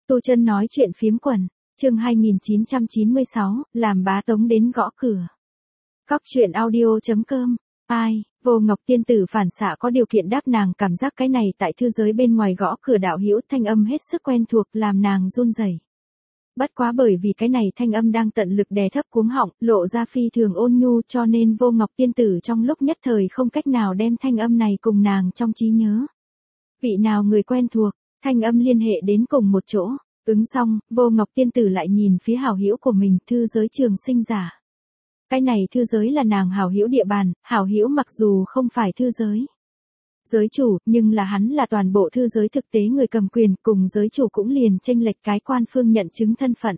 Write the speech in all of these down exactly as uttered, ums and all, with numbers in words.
Tu Chân nói chuyện phiếm quần, chương hai nghìn chín trăm chín mươi sáu, làm bá tống đến gõ cửa. Cóc truyện audio chấm com, ai, Vô Ngọc tiên tử phản xạ có điều kiện đáp nàng cảm giác cái này tại thư giới bên ngoài gõ cửa đạo hữu thanh âm hết sức quen thuộc làm nàng run rẩy. Bất quá bởi vì cái này thanh âm đang tận lực đè thấp cuống họng, lộ ra phi thường ôn nhu cho nên Vô Ngọc tiên tử trong lúc nhất thời không cách nào đem thanh âm này cùng nàng trong trí nhớ. Vị nào người quen thuộc, thanh âm liên hệ đến cùng một chỗ, ứng xong, Vô Ngọc tiên tử lại nhìn phía hảo hữu của mình, thư giới Trường Sinh giả. Cái này thư giới là nàng hảo hữu địa bàn, hảo hữu mặc dù không phải thư giới giới chủ, nhưng là hắn là toàn bộ thư giới thực tế người cầm quyền, cùng giới chủ cũng liền chênh lệch cái quan phương nhận chứng thân phận.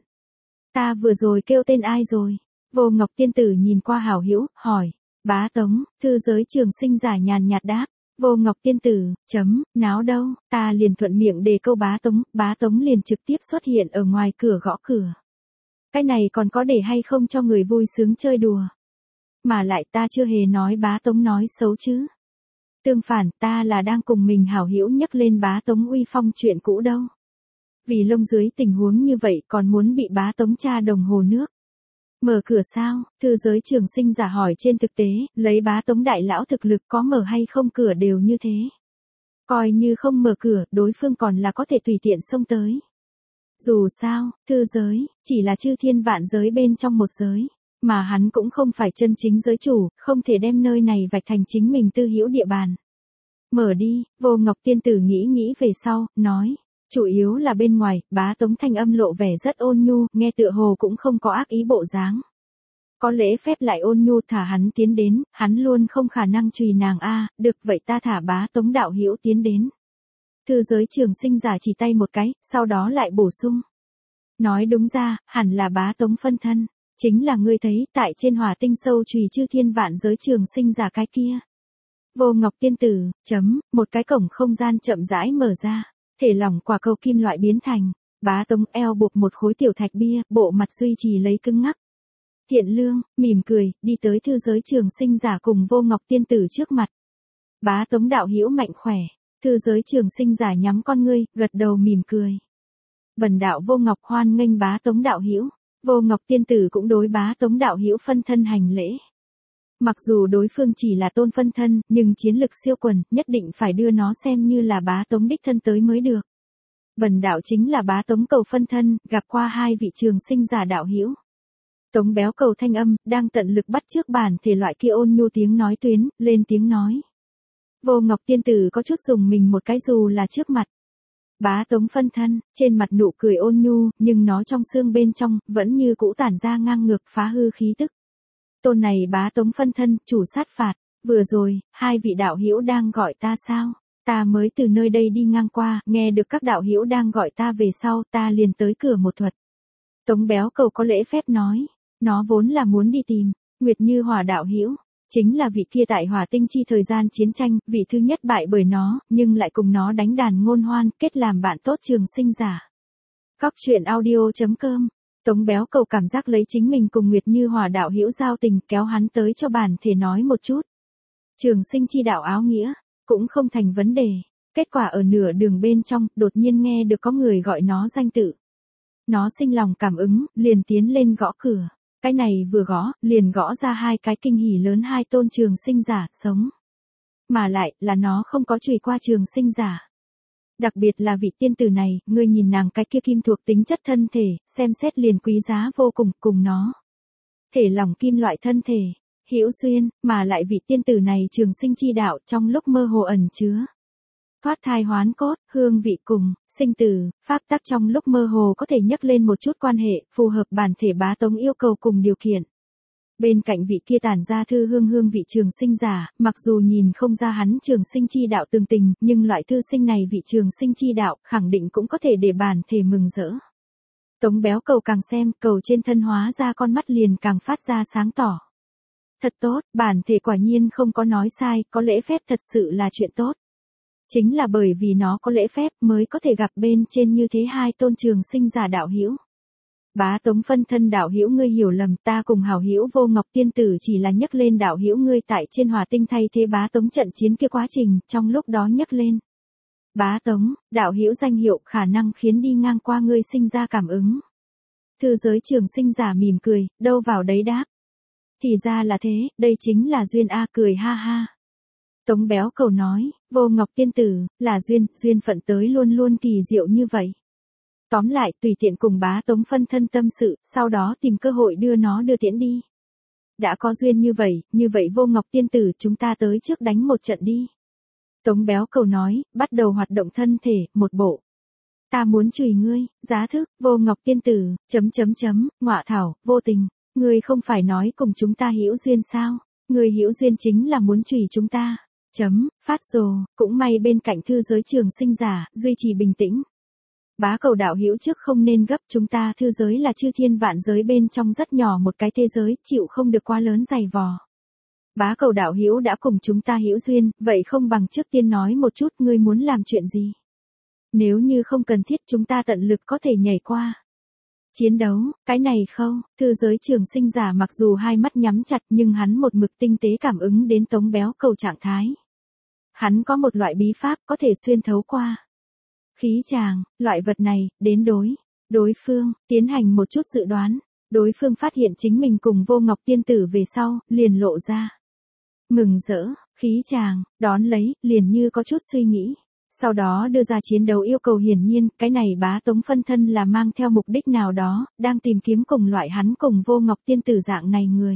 Ta vừa rồi kêu tên ai rồi? Vô Ngọc tiên tử nhìn qua hảo hữu, hỏi. Bá Tống, thư giới Trường Sinh giả nhàn nhạt đáp. Vô Ngọc tiên tử, chấm, náo đâu, ta liền thuận miệng đề câu bá tống, bá tống liền trực tiếp xuất hiện ở ngoài cửa gõ cửa. Cái này còn có để hay không cho người vui sướng chơi đùa. Mà lại ta chưa hề nói bá tống nói xấu chứ. Tương phản, ta là đang cùng mình hảo hữu nhắc lên bá tống uy phong chuyện cũ đâu. Vì lông dưới tình huống như vậy còn muốn bị bá tống tra đồng hồ nước. Mở cửa sao? Thư giới Trường Sinh giả hỏi trên thực tế, lấy bá tống đại lão thực lực có mở hay không cửa đều như thế. Coi như không mở cửa, đối phương còn là có thể tùy tiện xông tới. Dù sao, thư giới, chỉ là chư thiên vạn giới bên trong một giới, mà hắn cũng không phải chân chính giới chủ, không thể đem nơi này vạch thành chính mình tư hữu địa bàn. Mở đi, Vô Ngọc tiên tử nghĩ nghĩ về sau, nói. Chủ yếu là bên ngoài, bá tống thanh âm lộ vẻ rất ôn nhu, nghe tựa hồ cũng không có ác ý bộ dáng. Có lễ phép lại ôn nhu thả hắn tiến đến, hắn luôn không khả năng trùy nàng a, được vậy ta thả bá tống đạo hữu tiến đến. Thư giới Trường Sinh giả chỉ tay một cái, sau đó lại bổ sung. Nói đúng ra, hẳn là bá tống phân thân, chính là ngươi thấy tại trên hỏa tinh sâu trùy chư thiên vạn giới Trường Sinh giả cái kia. Vô Ngọc tiên tử, chấm, một cái cổng không gian chậm rãi mở ra. Thể lỏng quả cầu kim loại biến thành, bá tống eo buộc một khối tiểu thạch bia, bộ mặt duy trì lấy cứng ngắc. Thiện lương, mỉm cười, đi tới thư giới Trường Sinh giả cùng Vô Ngọc tiên tử trước mặt. Bá tống đạo hữu mạnh khỏe, thư giới Trường Sinh giả nhắm con ngươi, gật đầu mỉm cười. Bần đạo Vô Ngọc hoan nghênh bá tống đạo hữu, Vô Ngọc tiên tử cũng đối bá tống đạo hữu phân thân hành lễ. Mặc dù đối phương chỉ là tôn phân thân, nhưng chiến lực siêu quần, nhất định phải đưa nó xem như là bá tống đích thân tới mới được. Bần đạo chính là bá tống cầu phân thân, gặp qua hai vị Trường Sinh giả đạo hữu. Tống béo cầu thanh âm, đang tận lực bắt chước bản thể loại kia ôn nhu tiếng nói tuyến, lên tiếng nói. Vô Ngọc tiên tử có chút dùng mình một cái dù là trước mặt. Bá tống phân thân, trên mặt nụ cười ôn nhu, nhưng nó trong xương bên trong, vẫn như cũ tản ra ngang ngược phá hư khí tức. Tôn này bá tống phân thân, chủ sát phạt, vừa rồi, hai vị đạo hữu đang gọi ta sao? Ta mới từ nơi đây đi ngang qua, nghe được các đạo hữu đang gọi ta về sau, ta liền tới cửa một thuật. Tống béo cầu có lễ phép nói, nó vốn là muốn đi tìm, Nguyệt Như Hỏa đạo hữu, chính là vị kia tại Hỏa Tinh chi thời gian chiến tranh, vị thứ nhất bại bởi nó, nhưng lại cùng nó đánh đàn ngôn hoan, kết làm bạn tốt Trường Sinh giả. Cóc truyện audio chấm com. Tống béo cầu cảm giác lấy chính mình cùng Nguyệt Như Hỏa đạo hữu giao tình, kéo hắn tới cho bản thể nói một chút. Trường Sinh chi đạo áo nghĩa, cũng không thành vấn đề. Kết quả ở nửa đường bên trong, đột nhiên nghe được có người gọi nó danh tự. Nó sinh lòng cảm ứng, liền tiến lên gõ cửa. Cái này vừa gõ, liền gõ ra hai cái kinh hỉ lớn, hai tôn Trường Sinh giả, sống. Mà lại, là nó không có chùy qua Trường Sinh giả. Đặc biệt là vị tiên tử này, ngươi nhìn nàng cái kia kim thuộc tính chất thân thể, xem xét liền quý giá vô cùng, cùng nó. Thể lỏng kim loại thân thể, hữu duyên, mà lại vị tiên tử này Trường Sinh chi đạo trong lúc mơ hồ ẩn chứa. Thoát thai hoán cốt, hương vị cùng, sinh tử, pháp tắc trong lúc mơ hồ có thể nhắc lên một chút quan hệ, phù hợp bản thể bá tống yêu cầu cùng điều kiện. Bên cạnh vị kia tản ra thư hương hương vị Trường Sinh giả, mặc dù nhìn không ra hắn Trường Sinh chi đạo tường tình, nhưng loại thư sinh này vị Trường Sinh chi đạo, khẳng định cũng có thể để bản thể mừng rỡ. Tống béo cầu càng xem, cầu trên thân hóa ra con mắt liền càng phát ra sáng tỏ. Thật tốt, bản thể quả nhiên không có nói sai, có lễ phép thật sự là chuyện tốt. Chính là bởi vì nó có lễ phép mới có thể gặp bên trên như thế hai tôn Trường Sinh giả đạo hữu. Bá tống phân thân đạo hữu ngươi hiểu lầm, ta cùng hảo hữu Vô Ngọc tiên tử chỉ là nhắc lên đạo hữu ngươi tại trên Hỏa Tinh thay thế bá tống trận chiến kia quá trình, trong lúc đó nhắc lên. Bá Tống, đạo hữu danh hiệu khả năng khiến đi ngang qua ngươi sinh ra cảm ứng. Thư giới trường sinh giả mỉm cười, đâu vào đấy đáp. Thì ra là thế, đây chính là duyên a, cười ha ha. Tống Béo Cầu nói, Vô Ngọc tiên tử, là duyên, duyên phận tới luôn luôn kỳ diệu như vậy. Tóm lại, tùy tiện cùng Bá Tống phân thân tâm sự, sau đó tìm cơ hội đưa nó đưa tiễn đi. Đã có duyên như vậy, như vậy Vô Ngọc tiên tử, chúng ta tới trước đánh một trận đi. Tống Béo Cầu nói, bắt đầu hoạt động thân thể, một bộ. Ta muốn chùy ngươi, giá thức, Vô Ngọc tiên tử, chấm chấm chấm, ngọa thảo, vô tình. Ngươi không phải nói cùng chúng ta hữu duyên sao? Ngươi hữu duyên chính là muốn chùy chúng ta. Chấm, phát rồ, cũng may bên cạnh thư giới trường sinh giả, duy trì bình tĩnh. Bá Cầu đạo hữu trước không nên gấp, chúng ta thư giới là chư thiên vạn giới bên trong rất nhỏ một cái thế giới, chịu không được quá lớn dày vò. Bá Cầu đạo hữu đã cùng chúng ta hữu duyên, vậy không bằng trước tiên nói một chút ngươi muốn làm chuyện gì. Nếu như không cần thiết chúng ta tận lực có thể nhảy qua. Chiến đấu, cái này không, thư giới trường sinh giả mặc dù hai mắt nhắm chặt nhưng hắn một mực tinh tế cảm ứng đến Tống Béo Cầu trạng thái. Hắn có một loại bí pháp có thể xuyên thấu qua khí tràng, loại vật này, đến đối, đối phương, tiến hành một chút dự đoán. Đối phương phát hiện chính mình cùng Vô Ngọc tiên tử về sau, liền lộ ra. Mừng rỡ, khí tràng, đón lấy, liền như có chút suy nghĩ. Sau đó đưa ra chiến đấu yêu cầu, hiển nhiên, cái này Bá Tống phân thân là mang theo mục đích nào đó, đang tìm kiếm cùng loại hắn cùng Vô Ngọc tiên tử dạng này người.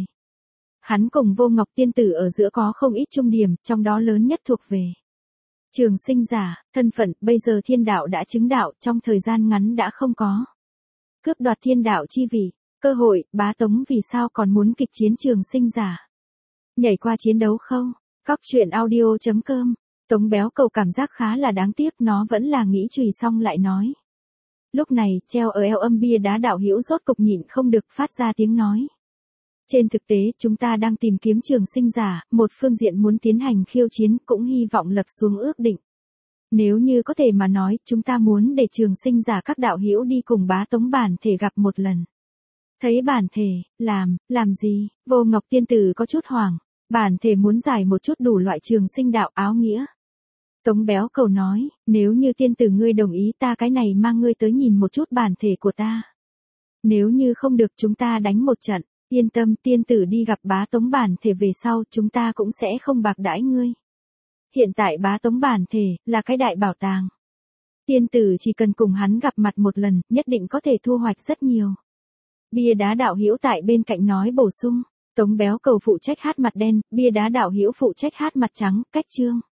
Hắn cùng Vô Ngọc tiên tử ở giữa có không ít chung điểm, trong đó lớn nhất thuộc về trường sinh giả, thân phận, bây giờ thiên đạo đã chứng đạo, trong thời gian ngắn đã không có. Cướp đoạt thiên đạo chi vị, cơ hội, Bá Tống vì sao còn muốn kịch chiến trường sinh giả? Nhảy qua chiến đấu không? Cóc truyện audio chấm com. Tống Béo Cầu cảm giác khá là đáng tiếc, nó vẫn là nghĩ chùy xong lại nói. Lúc này, treo ở eo âm bia đá đạo hữu rốt cục nhịn không được phát ra tiếng nói. Trên thực tế, chúng ta đang tìm kiếm trường sinh giả, một phương diện muốn tiến hành khiêu chiến, cũng hy vọng lập xuống ước định. Nếu như có thể mà nói, chúng ta muốn để trường sinh giả các đạo hữu đi cùng Bá Tống bản thể gặp một lần. Thấy bản thể, làm, làm gì? Vô Ngọc tiên tử có chút hoảng. Bản thể muốn giải một chút đủ loại trường sinh đạo áo nghĩa. Tống Béo Cầu nói, nếu như tiên tử ngươi đồng ý, ta cái này mang ngươi tới nhìn một chút bản thể của ta. Nếu như không được, chúng ta đánh một trận. Yên tâm, tiên tử đi gặp Bá Tống bản thể về sau, chúng ta cũng sẽ không bạc đãi ngươi. Hiện tại Bá Tống bản thể, là cái đại bảo tàng. Tiên tử chỉ cần cùng hắn gặp mặt một lần, nhất định có thể thu hoạch rất nhiều. Bia đá đạo hữu tại bên cạnh nói bổ sung. Tống Béo Cầu phụ trách hát mặt đen, bia đá đạo hữu phụ trách hát mặt trắng, cách chương.